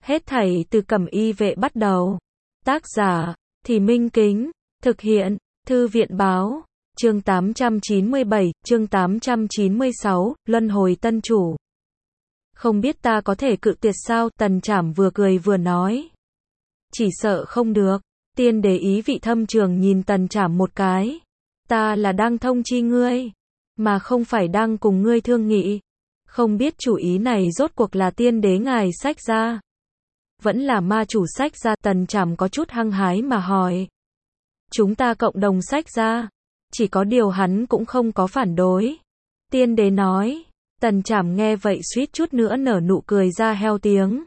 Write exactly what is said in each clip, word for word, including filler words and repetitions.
Hết thảy từ Cẩm Y Vệ bắt đầu. Tác giả, Thì Minh Kính. Thực hiện, Thư viện Báo. Chương tám trăm chín mươi bảy, chương tám trăm chín mươi sáu, Luân Hồi Tân Chủ. Không biết ta có thể cự tuyệt sao, Tần Trảm vừa cười vừa nói. Chỉ sợ không được. Tiên đế ý vị thâm trường nhìn Tần Trảm một cái. Ta là đang thông chi ngươi, mà không phải đang cùng ngươi thương nghị. Không biết chủ ý này rốt cuộc là tiên đế ngài sách ra, vẫn là ma chủ sách ra. Tần Trảm có chút hăng hái mà hỏi. Chúng ta cộng đồng sách ra. Chỉ có điều hắn cũng không có phản đối. Tiên đế nói. Tần Trảm nghe vậy suýt chút nữa nở nụ cười ra heo tiếng.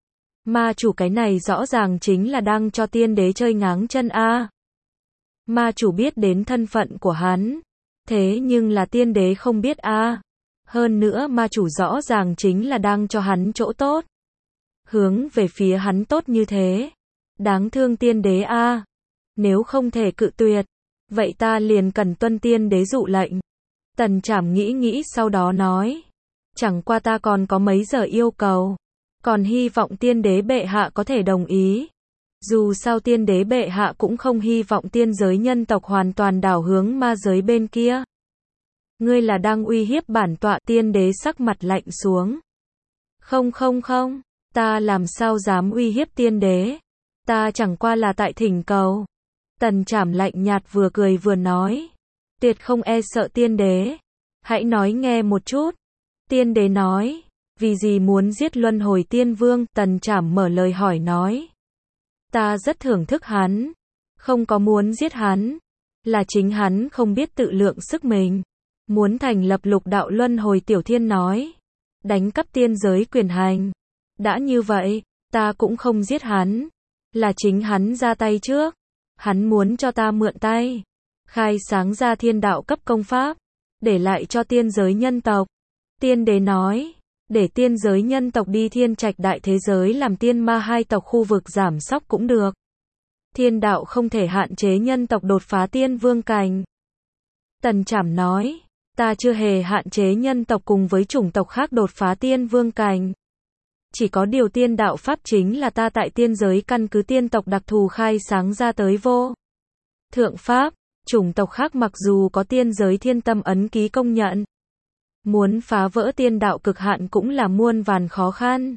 Ma chủ cái này rõ ràng chính là đang cho tiên đế chơi ngáng chân a. Ma chủ biết đến thân phận của hắn, thế nhưng là tiên đế không biết a. Hơn nữa ma chủ rõ ràng chính là đang cho hắn chỗ tốt, hướng về phía hắn tốt như thế. Đáng thương tiên đế a. Nếu không thể cự tuyệt, vậy ta liền cần tuân tiên đế dụ lệnh. Tần Trảm nghĩ nghĩ sau đó nói. Chẳng qua ta còn có mấy giờ yêu cầu, còn hy vọng tiên đế bệ hạ có thể đồng ý. Dù sao tiên đế bệ hạ cũng không hy vọng tiên giới nhân tộc hoàn toàn đảo hướng ma giới bên kia. Ngươi là đang uy hiếp bản tọa. Tiên đế sắc mặt lạnh xuống. Không không không, ta làm sao dám uy hiếp tiên đế. Ta chẳng qua là tại thỉnh cầu. Tần Trảm lạnh nhạt vừa cười vừa nói. Tuyệt không e sợ tiên đế. Hãy nói nghe một chút. Tiên đế nói. Vì gì muốn giết Luân Hồi Tiên Vương? Tần Trảm mở lời hỏi nói. Ta rất thưởng thức hắn. Không có muốn giết hắn, là chính hắn không biết tự lượng sức mình. Muốn thành lập lục đạo luân hồi. Tiểu Thiên nói. Đánh cắp tiên giới quyền hành. Đã như vậy, ta cũng không giết hắn. Là chính hắn ra tay trước. Hắn muốn cho ta mượn tay, khai sáng ra thiên đạo cấp công pháp, để lại cho tiên giới nhân tộc. Tiên đế nói. Để tiên giới nhân tộc đi thiên trạch đại thế giới làm tiên ma hai tộc khu vực giảm sóc cũng được. Thiên đạo không thể hạn chế nhân tộc đột phá tiên vương cảnh. Tần Trảm nói. Ta chưa hề hạn chế nhân tộc cùng với chủng tộc khác đột phá tiên vương cảnh. Chỉ có điều tiên đạo pháp chính là ta tại tiên giới căn cứ tiên tộc đặc thù khai sáng ra tới vô thượng pháp. Chủng tộc khác mặc dù có tiên giới thiên tâm ấn ký công nhận, muốn phá vỡ tiên đạo cực hạn cũng là muôn vàn khó khăn.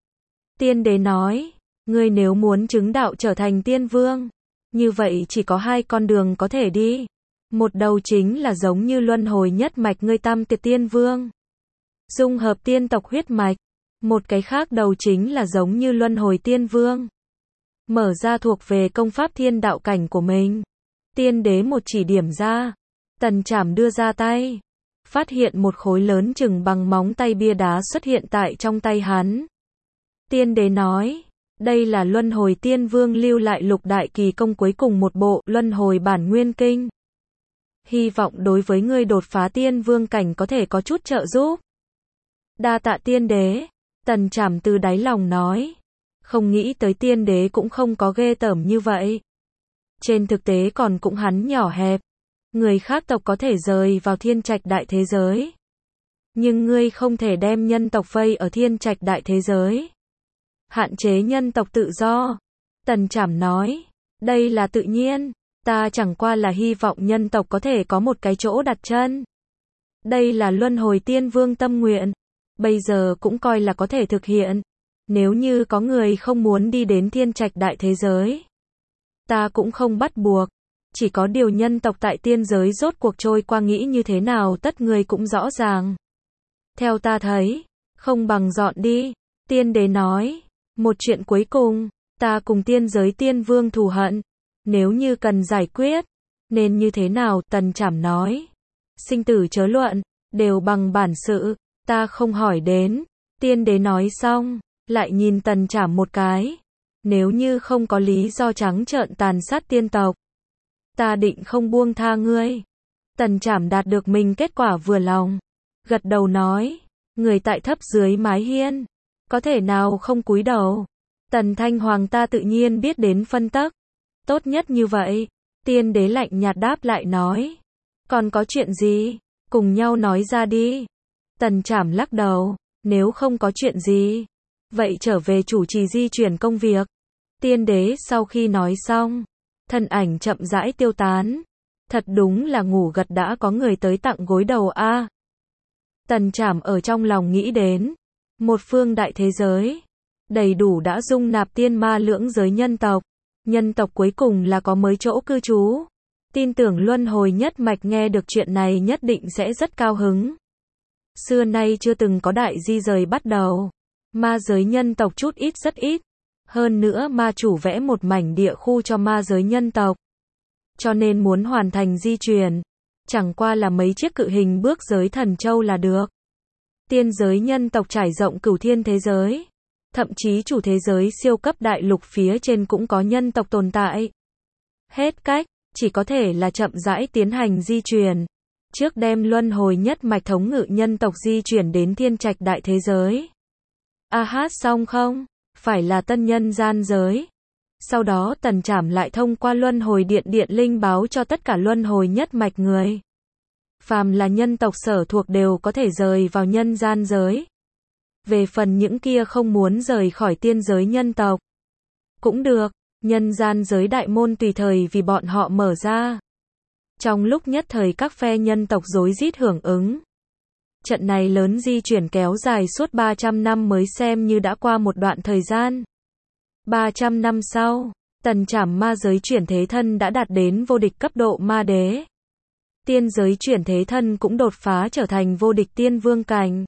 Tiên đế nói. Ngươi nếu muốn chứng đạo trở thành tiên vương, như vậy chỉ có hai con đường có thể đi. Một đầu chính là giống như luân hồi nhất mạch ngươi tam tiệt tiên vương, dung hợp tiên tộc huyết mạch. Một cái khác đầu chính là giống như luân hồi tiên vương, mở ra thuộc về công pháp thiên đạo cảnh của mình. Tiên đế một chỉ điểm ra. Tần Trảm đưa ra tay, phát hiện một khối lớn chừng bằng móng tay bia đá xuất hiện tại trong tay hắn. Tiên đế nói. Đây là luân hồi tiên vương lưu lại lục đại kỳ công cuối cùng một bộ luân hồi bản nguyên kinh. Hy vọng đối với ngươi đột phá tiên vương cảnh có thể có chút trợ giúp. Đa tạ tiên đế. Tần Trảm từ đáy lòng nói. Không nghĩ tới tiên đế cũng không có ghê tởm như vậy. Trên thực tế còn cũng hắn nhỏ hẹp. Người khác tộc có thể rời vào thiên trạch đại thế giới, nhưng ngươi không thể đem nhân tộc vây ở thiên trạch đại thế giới, hạn chế nhân tộc tự do. Tần Trảm nói. Đây là tự nhiên. Ta chẳng qua là hy vọng nhân tộc có thể có một cái chỗ đặt chân. Đây là luân hồi tiên vương tâm nguyện, bây giờ cũng coi là có thể thực hiện. Nếu như có người không muốn đi đến thiên trạch đại thế giới, ta cũng không bắt buộc. Chỉ có điều nhân tộc tại tiên giới rốt cuộc trôi qua nghĩ như thế nào tất người cũng rõ ràng. Theo ta thấy, không bằng dọn đi. Tiên đế nói. Một chuyện cuối cùng, ta cùng tiên giới tiên vương thù hận, nếu như cần giải quyết, nên như thế nào? Tần Trảm nói. Sinh tử chớ luận, đều bằng bản sự, ta không hỏi đến. Tiên đế nói xong, lại nhìn Tần Trảm một cái. Nếu như không có lý do trắng trợn tàn sát tiên tộc, ta định không buông tha ngươi. Tần Trảm đạt được mình kết quả vừa lòng, gật đầu nói. Người tại thấp dưới mái hiên, có thể nào không cúi đầu. Tần Thanh Hoàng ta tự nhiên biết đến phân tắc. Tốt nhất như vậy. Tiên đế lạnh nhạt đáp lại nói. Còn có chuyện gì? Cùng nhau nói ra đi. Tần Trảm lắc đầu. Nếu không có chuyện gì, vậy trở về chủ trì di chuyển công việc. Tiên đế sau khi nói xong, thân ảnh chậm rãi tiêu tán. Thật đúng là ngủ gật đã có người tới tặng gối đầu a. À. Tần Trảm ở trong lòng nghĩ đến, một phương đại thế giới, đầy đủ đã dung nạp tiên ma lưỡng giới nhân tộc. Nhân tộc cuối cùng là có mới chỗ cư trú. Tin tưởng luân hồi nhất mạch nghe được chuyện này nhất định sẽ rất cao hứng. Xưa nay chưa từng có đại di rời bắt đầu. Ma giới nhân tộc chút ít rất ít. Hơn nữa ma chủ vẽ một mảnh địa khu cho ma giới nhân tộc. Cho nên muốn hoàn thành di chuyển, chẳng qua là mấy chiếc cự hình bước giới thần châu là được. Tiên giới nhân tộc trải rộng cửu thiên thế giới. Thậm chí chủ thế giới siêu cấp đại lục phía trên cũng có nhân tộc tồn tại. Hết cách, chỉ có thể là chậm rãi tiến hành di chuyển. Trước đem luân hồi nhất mạch thống ngự nhân tộc di chuyển đến thiên trạch đại thế giới. A hát xong không? Phải là tân nhân gian giới. Sau đó Tần Trảm lại thông qua luân hồi điện điện linh báo cho tất cả luân hồi nhất mạch người. Phàm là nhân tộc sở thuộc đều có thể rời vào nhân gian giới. Về phần những kia không muốn rời khỏi tiên giới nhân tộc, cũng được, nhân gian giới đại môn tùy thời vì bọn họ mở ra. Trong lúc nhất thời các phe nhân tộc rối rít hưởng ứng. Trận này lớn di chuyển kéo dài suốt ba trăm năm mới xem như đã qua một đoạn thời gian. ba trăm năm sau, Tần Trảm ma giới chuyển thế thân đã đạt đến vô địch cấp độ ma đế. Tiên giới chuyển thế thân cũng đột phá trở thành vô địch tiên vương cảnh.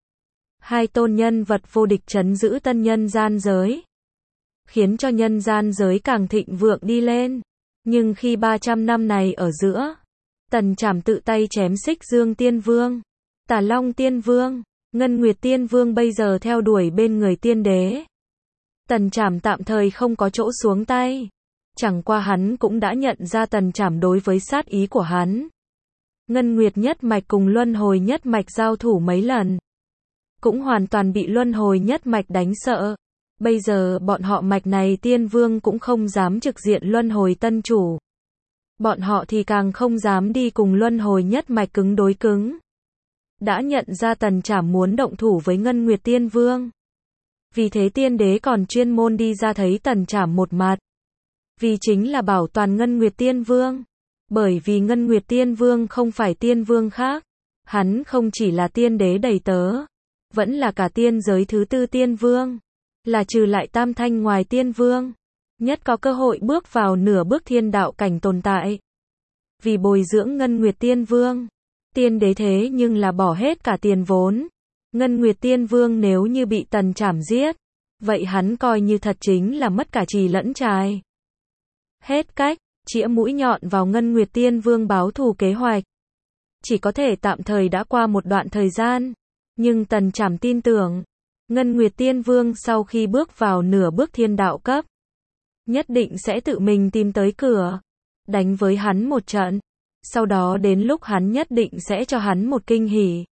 Hai tôn nhân vật vô địch trấn giữ tân nhân gian giới, khiến cho nhân gian giới càng thịnh vượng đi lên. Nhưng khi ba trăm năm này ở giữa, Tần Trảm tự tay chém Xích Dương Tiên Vương, Tà Long Tiên Vương, Ngân Nguyệt Tiên Vương bây giờ theo đuổi bên người tiên đế. Tần Trảm tạm thời không có chỗ xuống tay. Chẳng qua hắn cũng đã nhận ra Tần Trảm đối với sát ý của hắn. Ngân Nguyệt nhất mạch cùng luân hồi nhất mạch giao thủ mấy lần, cũng hoàn toàn bị luân hồi nhất mạch đánh sợ. Bây giờ bọn họ mạch này tiên vương cũng không dám trực diện luân hồi tân chủ. Bọn họ thì càng không dám đi cùng luân hồi nhất mạch cứng đối cứng. Đã nhận ra Tần Trảm muốn động thủ với Ngân Nguyệt Tiên Vương. Vì thế tiên đế còn chuyên môn đi ra thấy Tần Trảm một mặt. Vì chính là bảo toàn Ngân Nguyệt Tiên Vương. Bởi vì Ngân Nguyệt Tiên Vương không phải tiên vương khác. Hắn không chỉ là tiên đế đầy tớ, vẫn là cả tiên giới thứ tư tiên vương. Là trừ lại tam thanh ngoài tiên vương, nhất có cơ hội bước vào nửa bước thiên đạo cảnh tồn tại. Vì bồi dưỡng Ngân Nguyệt Tiên Vương, tiên đế thế nhưng là bỏ hết cả tiền vốn. Ngân Nguyệt Tiên Vương nếu như bị Tần Trảm giết, vậy hắn coi như thật chính là mất cả trì lẫn trài. Hết cách, chĩa mũi nhọn vào Ngân Nguyệt Tiên Vương báo thù kế hoạch. Chỉ có thể tạm thời đã qua một đoạn thời gian, nhưng Tần Trảm tin tưởng, Ngân Nguyệt Tiên Vương sau khi bước vào nửa bước thiên đạo cấp, nhất định sẽ tự mình tìm tới cửa, đánh với hắn một trận. Sau đó đến lúc hắn nhất định sẽ cho hắn một kinh hỉ.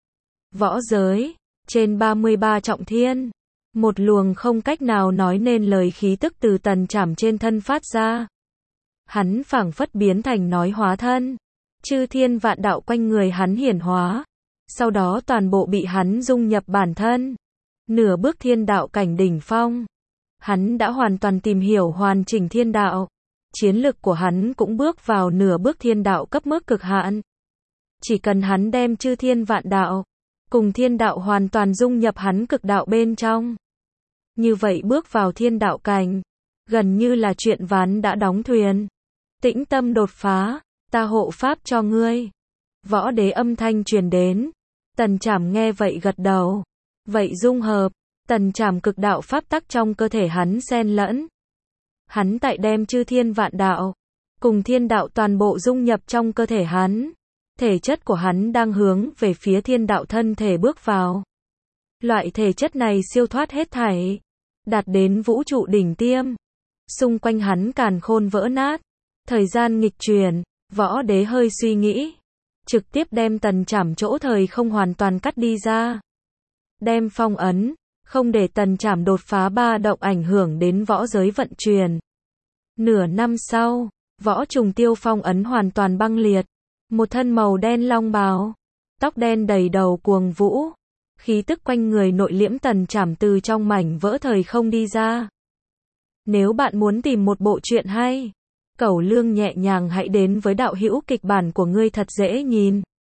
Võ giới, trên ba mươi ba trọng thiên, một luồng không cách nào nói nên lời khí tức từ Tần Trảm trên thân phát ra. Hắn phảng phất biến thành nói hóa thân, chư thiên vạn đạo quanh người hắn hiển hóa, sau đó toàn bộ bị hắn dung nhập bản thân. Nửa bước thiên đạo cảnh đỉnh phong, hắn đã hoàn toàn tìm hiểu hoàn chỉnh thiên đạo. Chiến lực của hắn cũng bước vào nửa bước thiên đạo cấp mức cực hạn. Chỉ cần hắn đem chư thiên vạn đạo cùng thiên đạo hoàn toàn dung nhập hắn cực đạo bên trong, như vậy bước vào thiên đạo cảnh, gần như là chuyện ván đã đóng thuyền. Tĩnh tâm đột phá, ta hộ pháp cho ngươi. Võ đế âm thanh truyền đến. Tần Trảm nghe vậy gật đầu. Vậy dung hợp, Tần Trảm cực đạo pháp tắc trong cơ thể hắn xen lẫn. Hắn tại đem chư thiên vạn đạo cùng thiên đạo toàn bộ dung nhập trong cơ thể hắn. Thể chất của hắn đang hướng về phía thiên đạo thân thể bước vào. Loại thể chất này siêu thoát hết thảy, đạt đến vũ trụ đỉnh tiêm. Xung quanh hắn càn khôn vỡ nát, thời gian nghịch chuyển. Võ đế hơi suy nghĩ, trực tiếp đem Tần Trảm chỗ thời không hoàn toàn cắt đi ra, đem phong ấn, không để Tần Trảm đột phá ba động ảnh hưởng đến võ giới vận chuyển. Nửa năm sau, võ trùng tiêu phong ấn hoàn toàn băng liệt, một thân màu đen long bào, tóc đen đầy đầu cuồng vũ, khí tức quanh người nội liễm Tần Trảm từ trong mảnh vỡ thời không đi ra. Nếu bạn muốn tìm một bộ truyện hay, Cẩu Lương nhẹ nhàng hãy đến với đạo hữu kịch bản của ngươi thật dễ nhìn.